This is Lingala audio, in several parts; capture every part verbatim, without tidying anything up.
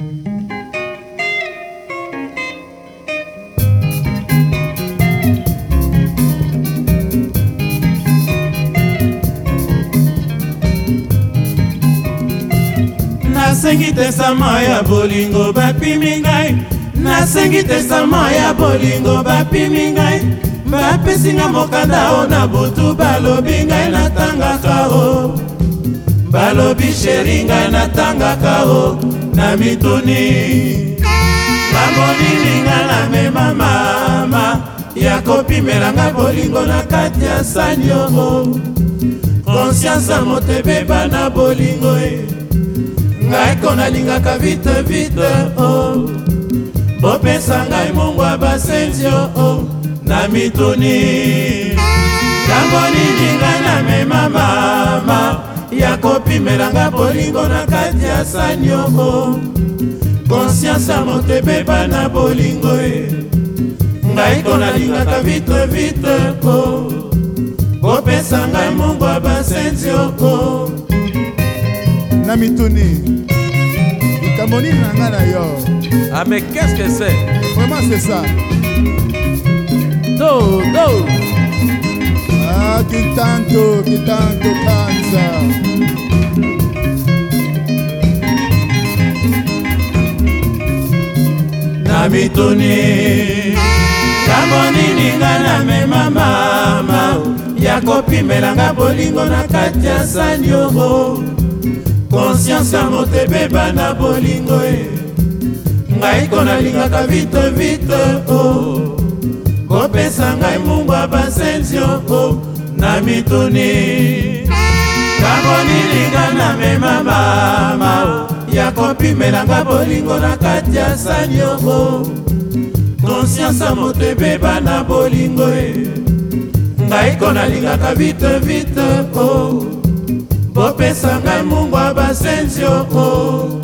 Nasengi tesama ya bolingo bapimi ngai, nasengi tesama ya bolingo bapimi ngai, bapesinga mokanda o na butu balobi ngai natangaka o, balobi sheri ngai natangaka o na mituni, namoni nga na mema mama ya kopimelanga bolingo na kati ya sani o, conscience motebeba na bolingo e ngai kona lingaka vite vite oh, bopesa ngai mongwa basenzio oh, na mituni, kambo nini ngai na mema mama ya kopimelanga bolingo na kati ya sani oh, conscience motebeba na bolingo e ngai kona lingaka vite vite oh, bopesa ngai mongwa basenzio oh, na mituni. Kamoni nangana yo. Ah mais qu'est-ce que c'est? Vraiment c'est ça. Do, do. Ah, qui tanto, qui tanto cansa. Na mituni, kamoni ningana mema mama ya kopimelanga bolingo na kati ya sani yo, conscience motebeba na bolingo e ngai kona lingaka vite vite oh, kopesa ngai mungwa basenzio oh, na mituni, kamoni lingana mema mama ya kopimelanga bolingo na kati ya sani oh, conscience motebeba na bolingo e ngai kona lingaka vite vite oh, bopesa ngai mungwa basenzio o,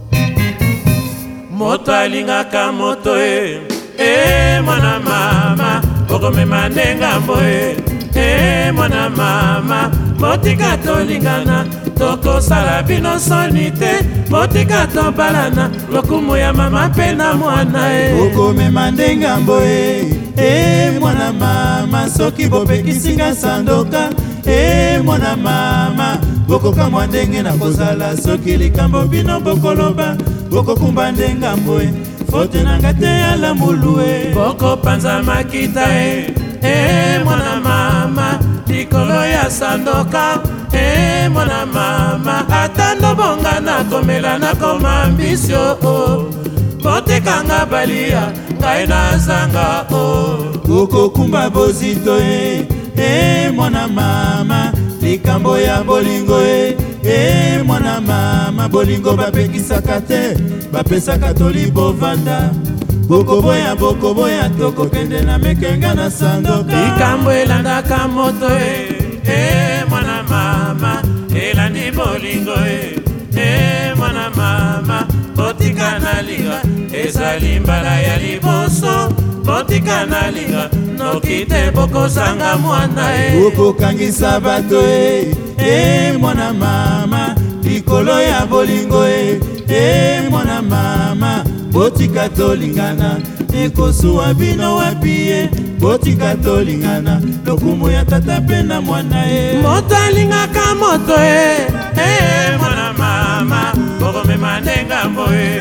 moto alingaka moto e e mwana mama okomema ndengambo e e mwana mama botika tolingana tokosala bino soni te, botika tobalana lokumu ya mama mpe na mwana e okomema ndengambo e e mwana mama soki bopekisinga sandoka e mwana mama bokokamwa ndenge na kozala soki likambo bino bokoloba bokokumba ndengambo e fote nanga te ya lamulu e bokopanza makita e e mwana mama likolo ya sandoka e mwana mama ata ndobonga nakomela nakoma ambisio o, botekanga balia ngai nazanga o, bokokumba bozito e e mwana mama likambo ya bolingo e e mwana mama bolingo bapekisaka te bapesaka toli bovanda bokoboya bokoboya tokokende na mekenga na sandoka, likambo elandaka moto e e mwana mama elandi bolingo e e mwana mama botika na linga ezali mbala ya liboso, botika na linga noki te bokozanga mwana e bokokangisa bato e e mwana mama likolo ya bolingo e e mwana mama botika tolingana ekosuwa bino wapi e botika tolingana lokumu ya tata mpe na mwana e moto alingaka moto e e mwana mama bokomema ndengambo e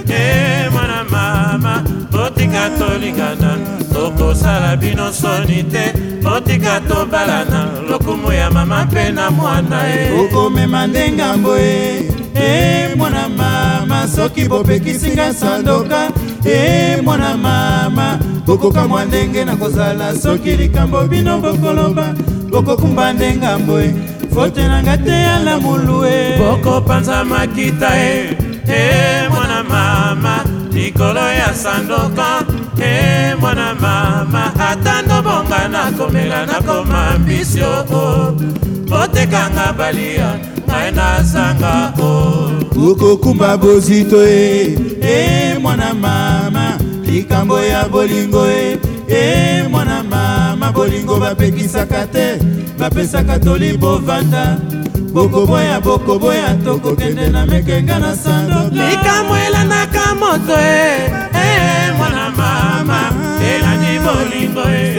e mwana mama botika tolingana tokosala bino soni te, botika tobalana lokumu ya mama mpe na mwana e okomema ndengambo e e mwana mama soki bopekisinga sandoka e mwana mama bokokamwa ndenge na kozala soki likambo bino bokoloba bokokumba ndengambo e fote nanga te ya lamulu e bokopanza makita e e mwana mama likolo ya sandoka e mwana mama ata ndobonga nakomela nakoma ambisio o, botekanga balia ngai nazanga o, bokokumba bozito e e mwana mama likambo ya bolingo e e mwana mama bolingo bapekisaka te bapesaka toli bovanda bokoboya bokoboya tokokende na mekenga na sandoka, likambo elandaka moto e eh mwana mama elani bolingo e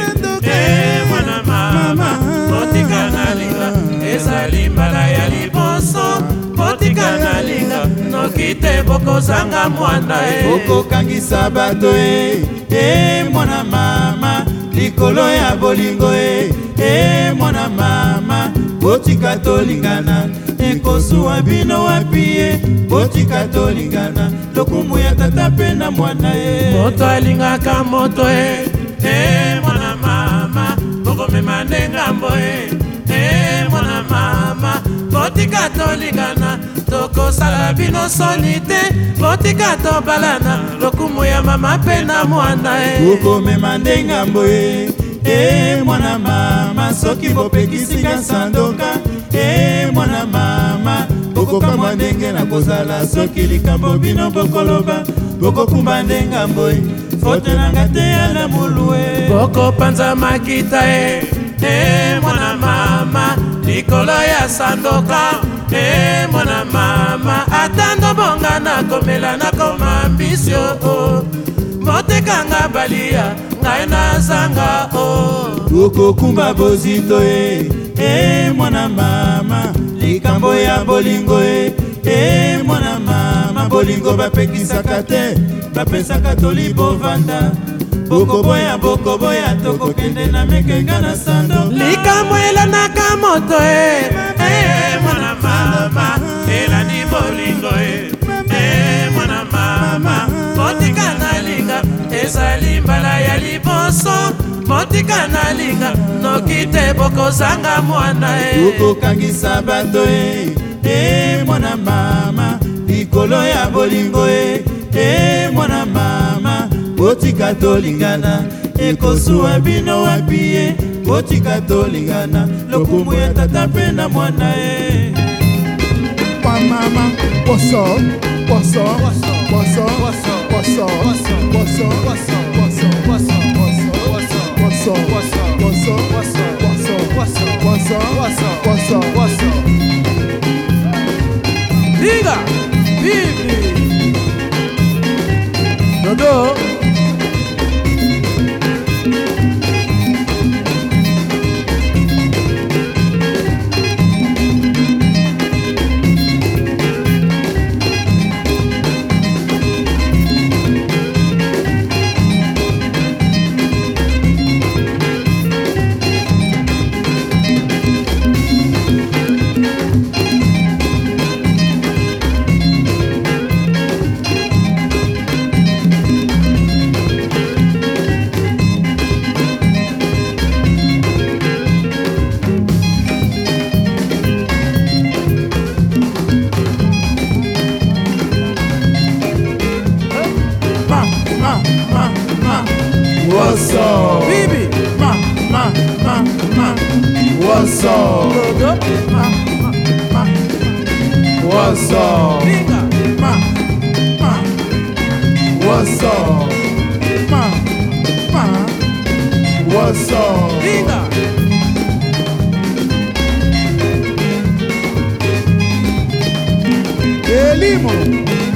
eh mwana mama botika nalinga ezali mbala ya liboso botika nalinga noki te bokozanga mwana e okokangisa bato e eh mwana mama likolo ya bolingo e eh mwana mama botika tolingana ekosuwa bino wapi ye botika tolingana lokumu ya tata pe na mwana ye moto alingaka moto e eh mwana mama bokomema nde ngambo e eh mwana mama botika tolingana tokosala bino soni te botika tobalana lokumu ya mama pe na mwana e bokomema nde ngambo e eh mwana mama soki bopekisika sandoka eh mwana mama bokokamwa ndenge na kozala soki likambo bino bokoloba bokokumba nde ngambo e fote nanga te ya na mulu e bokopanza makita e eh mwana mama likolo ya sandoka eh mwana mama atando bonga na komela na koma mbisio o motekanga balia ngai nazanga o bokokumba bozito e eh mwana mama likambo ya bolingo e eh mwana mama bolingo bapekisaka te bapesaka toli bovanda bokoboya bokoboya tokokende na mekenga na sando likambo elanaka moto e eh mwana mama elani bolingo e eh mwana mama botika nalinga ezali mbala ya liboso botika nalinga noki te bokozanga mwana e okokangisa bato e eh mwana mama likolo ya bolingo e eh mwana mama botika tolingana ekosuwa bino wapi ye botika tolingana lokumu ya tata pe na mwana e mama poso poso poso poso poso Diga, vive Dodo What's up? Bibi Ma, ma, ma, ma. What's up? Dodo Ma, ma, ma. What's up? Diga Ma, ma. What's up? Ma, ma. What's up? Diga Elimo